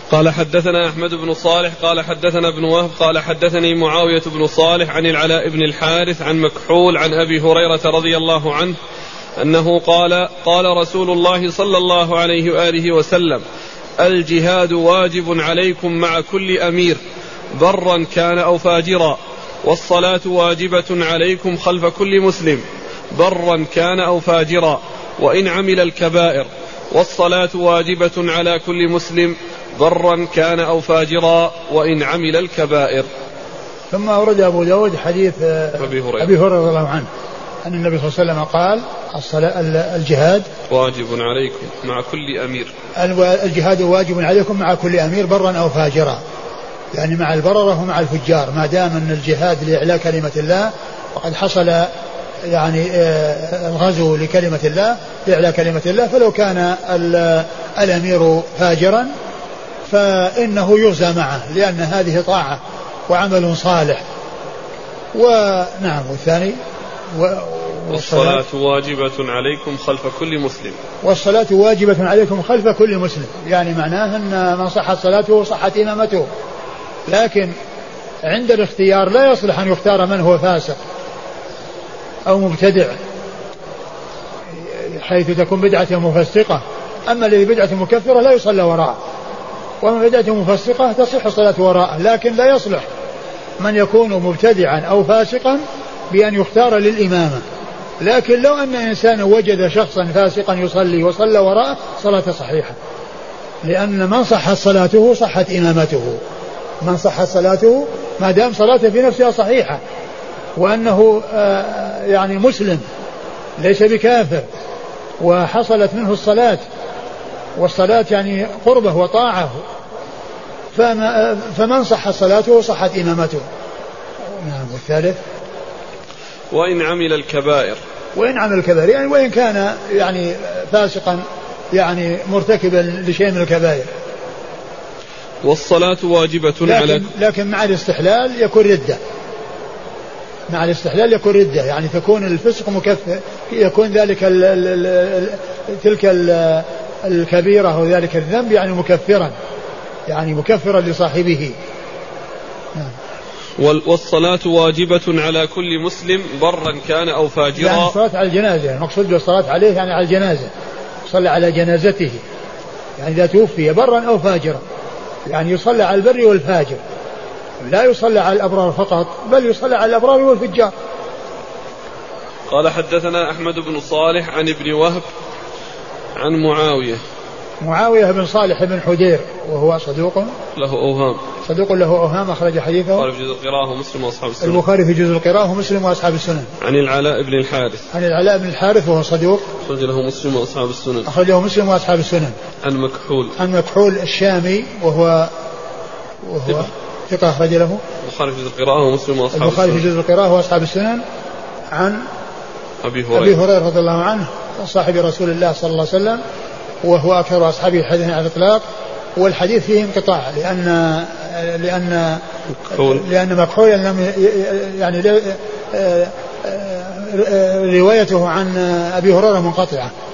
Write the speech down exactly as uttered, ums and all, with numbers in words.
قال حدثنا أحمد بن صالح قال حدثنا ابن وهب قال حدثني معاوية بن صالح عن العلاء بن الحارث عن مكحول عن أبي هريرة رضي الله عنه أنه قال قال رسول الله صلى الله عليه وآله وسلم: الجهاد واجب عليكم مع كل أمير برا كان أو فاجرا، والصلاة واجبة عليكم خلف كل مسلم برا كان أو فاجرا وإن عمل الكبائر، والصلاة واجبة على كل مسلم برا كان أو فاجرا وإن عمل الكبائر. ثم أورد أبو داود حديث أبي هريرة أبي هريرة رضي الله عنه أن النبي صلى الله عليه وسلم قال: الصلاة الجهاد واجب عليكم مع كل أمير الجهاد واجب عليكم مع كل أمير برا أو فاجرا، يعني مع البررة ومع الفجار، ما دام أن الجهاد لإعلاء كلمة الله وقد حصل يعني الغزو لكلمة الله لإعلاء كلمة الله، فلو كان الأمير فاجرا فإنه يغزى معه، لأن هذه طاعة وعمل صالح. ونعم. والثاني والصلاة واجبة عليكم خلف كل مسلم والصلاة واجبة عليكم خلف كل مسلم، يعني معناه أن من صحت صلاته صحت إمامته، لكن عند الاختيار لا يصلح أن يختار من هو فاسق أو مبتدع حيث تكون بدعة مفسقة، أما الذي بدعة مكفرة لا يصلى وراءه، ومن بدعة مفسقة تصح الصلاة وراءه، لكن لا يصلح من يكون مبتدعا أو فاسقا بأن يختار للإمامة. لكن لو أن إنسان وجد شخصا فاسقا يصلي وصلى وراءه صلاة صحيحة، لأن من صحت صلاته صحت إمامته، من صحت صلاته ما دام صلاته في نفسها صحيحة وأنه آه يعني مسلم ليس بكافر وحصلت منه الصلاة، والصلاة يعني قربه وطاعه، فما فمن صحت صلاته صحت إمامته. نعم. والثالث وإن عمل الكبائر وإن عمل الكبائر يعني وإن كان يعني فاسقا يعني مرتكبا لشيء من الكبائر. والصلاة واجبة لكن على لكن مع الاستحلال يكون ردة، مع الاستحلال يكون ردة، يعني تكون الفسق مكفر، يكون ذلك ال ال ال تلك ال الكبيرة وذلك الذنب يعني مكفرا، يعني مكفرا لصاحبه. نعم. والصلاة واجبة على كل مسلم برا كان أو فاجرا، يعني الصلاة على الجنازة، المقصود بالصلاة عليه يعني على الجنازة، صلى على جنازته، يعني إذا توفي برا أو فاجرا، يعني يصلى على البر والفاجر، لا يصلى على الأبرار فقط بل يصلى على الأبرار والفجار. قال حدثنا أحمد بن صالح عن ابن وهب عن معاوية معاوية بن صالح بن حدير وهو صدوق له أوهام صدوق له أوهام أخرج حديثه البخاري في جزء القراءة ومسلم وأصحاب السنن البخاري في جزء القراءة ومسلم وأصحاب السنن عن العلاء بن الحارث عن العلاء بن الحارث وهو صدوق أخرج له مسلم وأصحاب السنن أخرجه مسلم وأصحاب السنن عن مكحول عن مكحول الشامي وهو وهو ثقة أخرج له البخاري في جزء القراءة ومسلم وأصحاب السنن البخاري في جزء القراءة وأصحاب السنن عن أبي هريرة أبي هريرة رضي الله عنه صاحب رسول الله صلى الله عليه وسلم، وهو أكثر أصحابه حديثا على الإطلاق، والحديث فيه انقطاع لأن لأن مكحول لأن مكحول لم يعني روايته عن أبي هريرة منقطعة،